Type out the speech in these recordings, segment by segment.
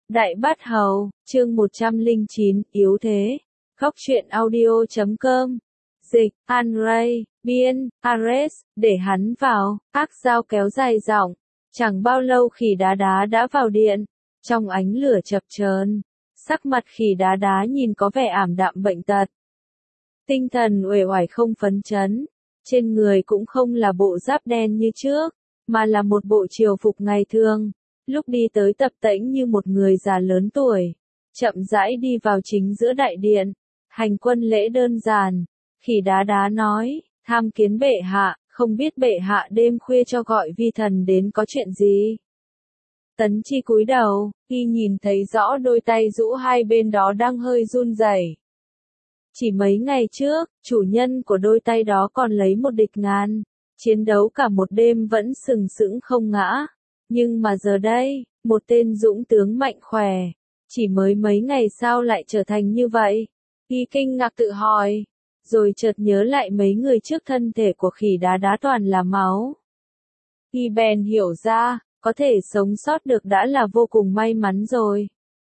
Đại Bát Hầu, chương 109, yếu thế. Góc truyện audio.com. Dịch, An Ray, biên, Ares, để hắn vào, Ác Dao kéo dài giọng. Chẳng bao lâu Khỉ Đá Đá đã vào điện, trong ánh lửa chập chờn, sắc mặt Khỉ Đá Đá nhìn có vẻ ảm đạm bệnh tật. Tinh thần uể oải không phấn chấn, trên người cũng không là bộ giáp đen như trước, mà là một bộ triều phục ngày thường. Lúc đi tới tập tễnh như một người già lớn tuổi, chậm rãi đi vào chính giữa đại điện, hành quân lễ đơn giản. Khỉ Đá Đá nói, tham kiến bệ hạ, không biết bệ hạ đêm khuya cho gọi vi thần đến có chuyện gì. Tấn Chi cúi đầu, y nhìn thấy rõ đôi tay rũ hai bên đó đang hơi run rẩy. Chỉ mấy ngày trước, chủ nhân của đôi tay đó còn lấy một địch ngàn, chiến đấu cả một đêm vẫn sừng sững không ngã. Nhưng mà giờ đây, một tên dũng tướng mạnh khỏe, chỉ mới mấy ngày sao lại trở thành như vậy? Y kinh ngạc tự hỏi, rồi chợt nhớ lại mấy người trước thân thể của Khỉ Đá Đá toàn là máu. Y bèn hiểu ra, có thể sống sót được đã là vô cùng may mắn rồi.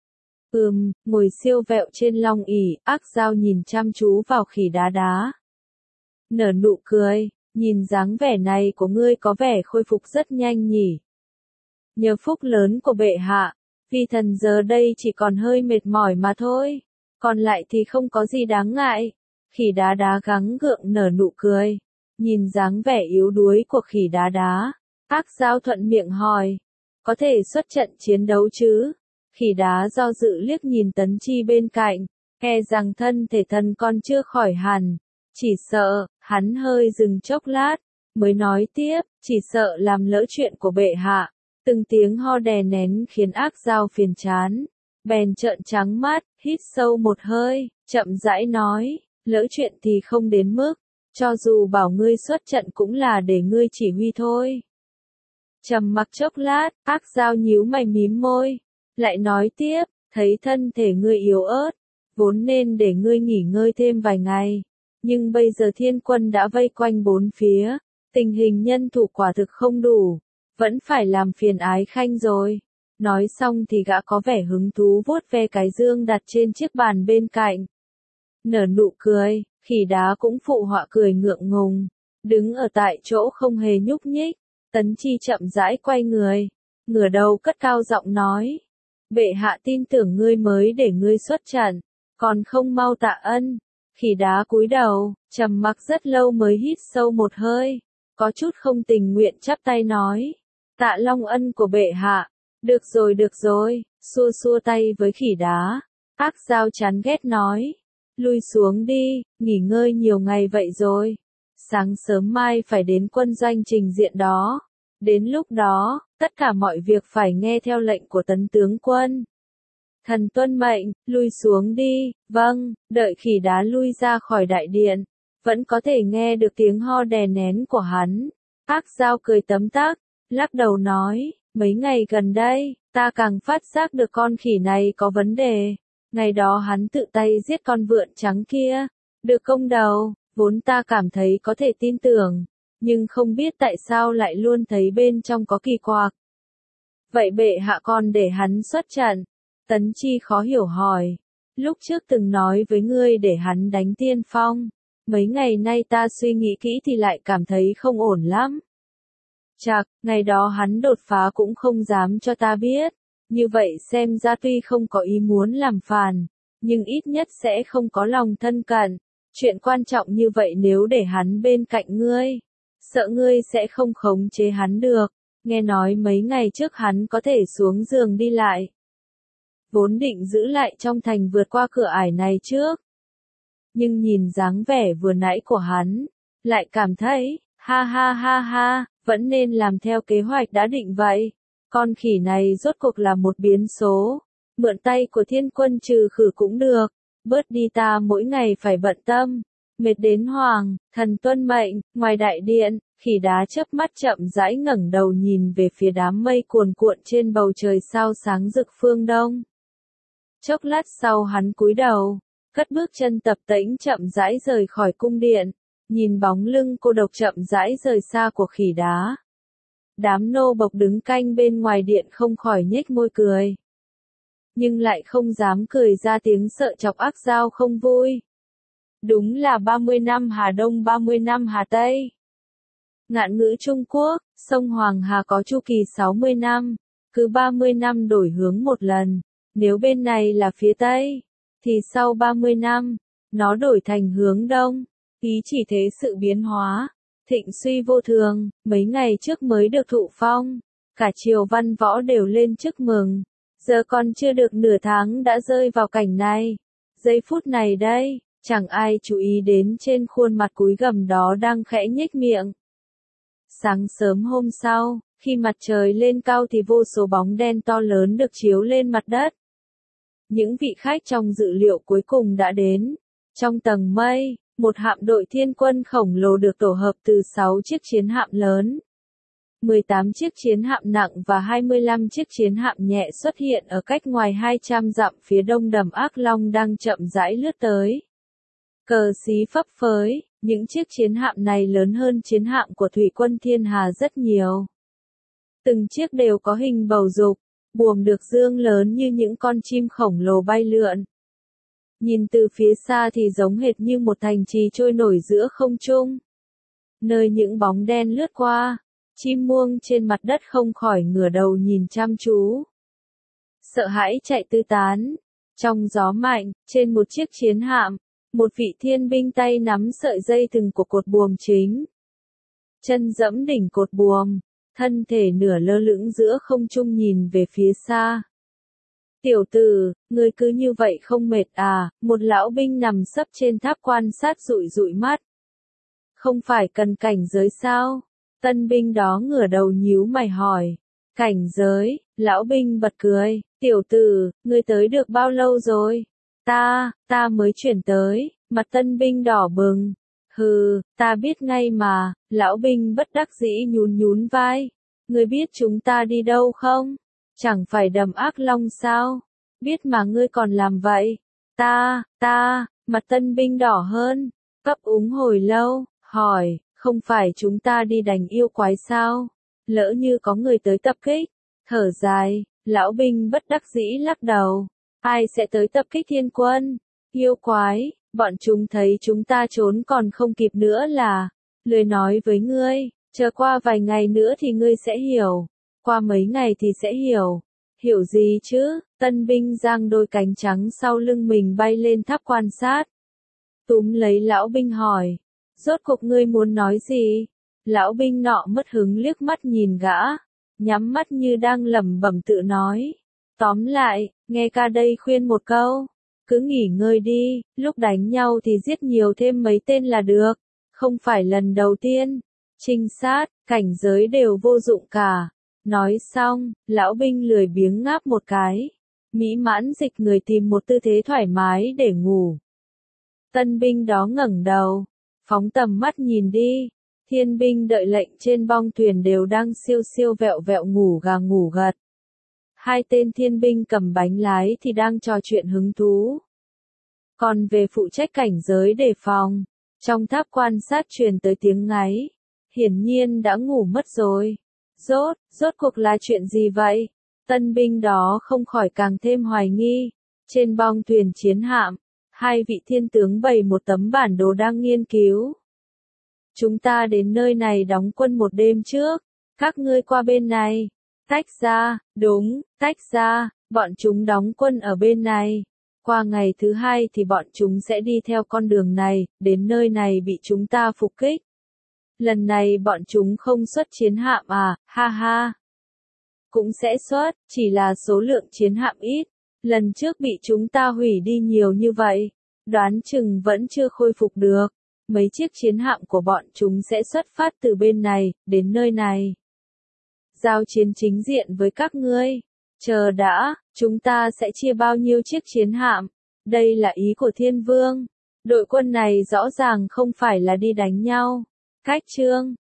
Ngồi siêu vẹo trên long ỷ, Ác Dao nhìn chăm chú vào Khỉ Đá Đá. Nở nụ cười, nhìn dáng vẻ này của ngươi có vẻ khôi phục rất nhanh nhỉ. Nhờ phúc lớn của bệ hạ, vi thần giờ đây chỉ còn hơi mệt mỏi mà thôi, còn lại thì không có gì đáng ngại. Khỉ Đá Đá gắng gượng nở nụ cười, nhìn dáng vẻ yếu đuối của Khỉ Đá Đá, Ác Dao thuận miệng hỏi, có thể xuất trận chiến đấu chứ? Khỉ Đá do dự liếc nhìn Tấn Chi bên cạnh, e rằng thân thể thần còn chưa khỏi hẳn, chỉ sợ. Hắn hơi dừng chốc lát, mới nói tiếp, chỉ sợ làm lỡ chuyện của bệ hạ. Từng tiếng ho đè nén khiến Ác Dao phiền chán, bèn trợn trắng mắt, hít sâu một hơi, chậm rãi nói, lỡ chuyện thì không đến mức, cho dù bảo ngươi xuất trận cũng là để ngươi chỉ huy thôi. Trầm mặc chốc lát, Ác Dao nhíu mày mím môi, lại nói tiếp, thấy thân thể ngươi yếu ớt, vốn nên để ngươi nghỉ ngơi thêm vài ngày, nhưng bây giờ thiên quân đã vây quanh bốn phía, tình hình nhân thủ quả thực không đủ. Vẫn phải làm phiền Ái Khanh rồi. Nói xong thì gã có vẻ hứng thú vuốt ve cái dương đặt trên chiếc bàn bên cạnh. Nở nụ cười, Khỉ Đá cũng phụ họa cười ngượng ngùng, đứng ở tại chỗ không hề nhúc nhích. Tấn Chi chậm rãi quay người, ngửa đầu cất cao giọng nói, bệ hạ tin tưởng ngươi mới để ngươi xuất trận, còn không mau tạ ân. Khỉ Đá cúi đầu, trầm mặc rất lâu mới hít sâu một hơi, có chút không tình nguyện chắp tay nói, tạ long ân của bệ hạ. Được rồi, xua xua tay với Khỉ Đá. Ác Dao chán ghét nói, lui xuống đi, nghỉ ngơi nhiều ngày vậy rồi. Sáng sớm mai phải đến quân doanh trình diện đó. Đến lúc đó, tất cả mọi việc phải nghe theo lệnh của Tấn tướng quân. Thần tuân mệnh, lui xuống đi. Vâng. Đợi Khỉ Đá lui ra khỏi đại điện, vẫn có thể nghe được tiếng ho đè nén của hắn. Ác Dao cười tấm tắc, lắc đầu nói, mấy ngày gần đây, ta càng phát giác được con khỉ này có vấn đề. Ngày đó hắn tự tay giết con vượn trắng kia, được công đầu, vốn ta cảm thấy có thể tin tưởng, nhưng không biết tại sao lại luôn thấy bên trong có kỳ quặc. Vậy bệ hạ còn để hắn xuất trận? Tấn Chi khó hiểu hỏi, lúc trước từng nói với ngươi để hắn đánh tiên phong, mấy ngày nay ta suy nghĩ kỹ thì lại cảm thấy không ổn lắm. Chạc, ngày đó hắn đột phá cũng không dám cho ta biết, như vậy xem ra tuy không có ý muốn làm phản, nhưng ít nhất sẽ không có lòng thân cận. Chuyện quan trọng như vậy nếu để hắn bên cạnh ngươi, sợ ngươi sẽ không khống chế hắn được. Nghe nói mấy ngày trước hắn có thể xuống giường đi lại. Vốn định giữ lại trong thành vượt qua cửa ải này trước. Nhưng nhìn dáng vẻ vừa nãy của hắn, lại cảm thấy, ha, vẫn nên làm theo kế hoạch đã định vậy. Con khỉ này rốt cuộc là một biến số. Mượn tay của thiên quân trừ khử cũng được. Bớt đi ta mỗi ngày phải bận tâm. Mệt đến hoàng, thần tuân mệnh. Ngoài đại điện, Khỉ Đá chớp mắt chậm rãi ngẩng đầu nhìn về phía đám mây cuồn cuộn trên bầu trời sao sáng rực phương đông. Chốc lát sau hắn cúi đầu, cất bước chân tập tễnh chậm rãi rời khỏi cung điện. Nhìn bóng lưng cô độc chậm rãi rời xa của Khỉ Đá. Đám nô bộc đứng canh bên ngoài điện không khỏi nhếch môi cười. nhưng lại không dám cười ra tiếng sợ chọc ác Giao không vui. Đúng là 30 năm Hà Đông 30 năm Hà Tây. Ngạn ngữ Trung Quốc, sông Hoàng Hà có chu kỳ 60 năm, cứ 30 năm đổi hướng một lần. Nếu bên này là phía Tây, thì sau 30 năm, nó đổi thành hướng Đông. Ý chỉ thế sự biến hóa, thịnh suy vô thường, mấy ngày trước mới được thụ phong. Cả triều văn võ đều lên chúc mừng. Giờ còn chưa được nửa tháng đã rơi vào cảnh này. Giây phút này đây, chẳng ai chú ý đến trên khuôn mặt cúi gằm đó đang khẽ nhếch miệng. Sáng sớm hôm sau, khi mặt trời lên cao thì vô số bóng đen to lớn được chiếu lên mặt đất. Những vị khách trong dự liệu cuối cùng đã đến. Trong tầng mây, một hạm đội thiên quân khổng lồ được tổ hợp từ 6 chiếc chiến hạm lớn, 18 chiếc chiến hạm nặng và 25 chiếc chiến hạm nhẹ xuất hiện ở cách ngoài 200 dặm phía đông đầm Ác Long đang chậm rãi lướt tới. Cờ xí phấp phới, những chiếc chiến hạm này lớn hơn chiến hạm của thủy quân Thiên Hà rất nhiều. Từng chiếc đều có hình bầu dục, buồm được dương lớn như những con chim khổng lồ bay lượn. Nhìn từ phía xa thì giống hệt như một thành trì trôi nổi giữa không trung. Nơi những bóng đen lướt qua, chim muông trên mặt đất không khỏi ngửa đầu nhìn chăm chú. Sợ hãi chạy tứ tán. Trong gió mạnh, trên một chiếc chiến hạm, một vị thiên binh tay nắm sợi dây thừng của cột buồm chính. Chân giẫm đỉnh cột buồm, thân thể nửa lơ lửng giữa không trung nhìn về phía xa. Tiểu tử, ngươi cứ như vậy không mệt à? Một lão binh nằm sấp trên tháp quan sát dụi dụi mắt. Không phải cần cảnh giới sao? Tân binh đó ngửa đầu nhíu mày hỏi. Cảnh giới, lão binh bật cười. Tiểu tử, ngươi tới được bao lâu rồi? Ta mới chuyển tới. Mặt tân binh đỏ bừng. Hừ, ta biết ngay mà. Lão binh bất đắc dĩ nhún nhún vai. Ngươi biết chúng ta đi đâu không? Chẳng phải đầm Ác Long sao? Biết mà ngươi còn làm vậy. Mặt tân binh đỏ hơn. Cấp úng hồi lâu, hỏi, không phải chúng ta đi đánh yêu quái sao? Lỡ như có người tới tập kích. Thở dài, lão binh bất đắc dĩ lắc đầu. Ai sẽ tới tập kích thiên quân? Yêu quái, bọn chúng thấy chúng ta trốn còn không kịp nữa là. Lười nói với ngươi, chờ qua vài ngày nữa thì ngươi sẽ hiểu. Qua mấy ngày thì sẽ hiểu. Hiểu gì chứ? Tân binh giang đôi cánh trắng sau lưng mình bay lên tháp quan sát. Túm lấy lão binh hỏi. Rốt cuộc ngươi muốn nói gì? Lão binh nọ mất hứng liếc mắt nhìn gã. Nhắm mắt như đang lẩm bẩm tự nói. Tóm lại, nghe ca đây khuyên một câu. Cứ nghỉ ngơi đi, lúc đánh nhau thì giết nhiều thêm mấy tên là được. Không phải lần đầu tiên. Trinh sát, cảnh giới đều vô dụng cả. Nói xong, lão binh lười biếng ngáp một cái. Mỹ mãn dịch người tìm một tư thế thoải mái để ngủ. Tân binh đó ngẩng đầu, phóng tầm mắt nhìn đi. Thiên binh đợi lệnh trên bong thuyền đều đang siêu siêu vẹo vẹo ngủ gà ngủ gật. Hai tên thiên binh cầm bánh lái thì đang trò chuyện hứng thú. Còn về phụ trách cảnh giới đề phòng, trong tháp quan sát truyền tới tiếng ngáy. Hiển nhiên đã ngủ mất rồi. Rốt cuộc là chuyện gì vậy? Tân binh đó không khỏi càng thêm hoài nghi. Trên bong thuyền chiến hạm, hai vị thiên tướng bày một tấm bản đồ đang nghiên cứu. Chúng ta đến nơi này đóng quân một đêm trước. Các ngươi qua bên này. Tách ra, đúng, tách ra, bọn chúng đóng quân ở bên này. Qua ngày thứ hai thì bọn chúng sẽ đi theo con đường này, đến nơi này bị chúng ta phục kích. Lần này bọn chúng không xuất chiến hạm à, ha ha. Cũng sẽ xuất, chỉ là số lượng chiến hạm ít. Lần trước bị chúng ta hủy đi nhiều như vậy. Đoán chừng vẫn chưa khôi phục được. Mấy chiếc chiến hạm của bọn chúng sẽ xuất phát từ bên này, đến nơi này. Giao chiến chính diện với các ngươi. Chờ đã, chúng ta sẽ chia bao nhiêu chiếc chiến hạm? Đây là ý của Thiên Vương. Đội quân này rõ ràng không phải là đi đánh nhau. Cách chương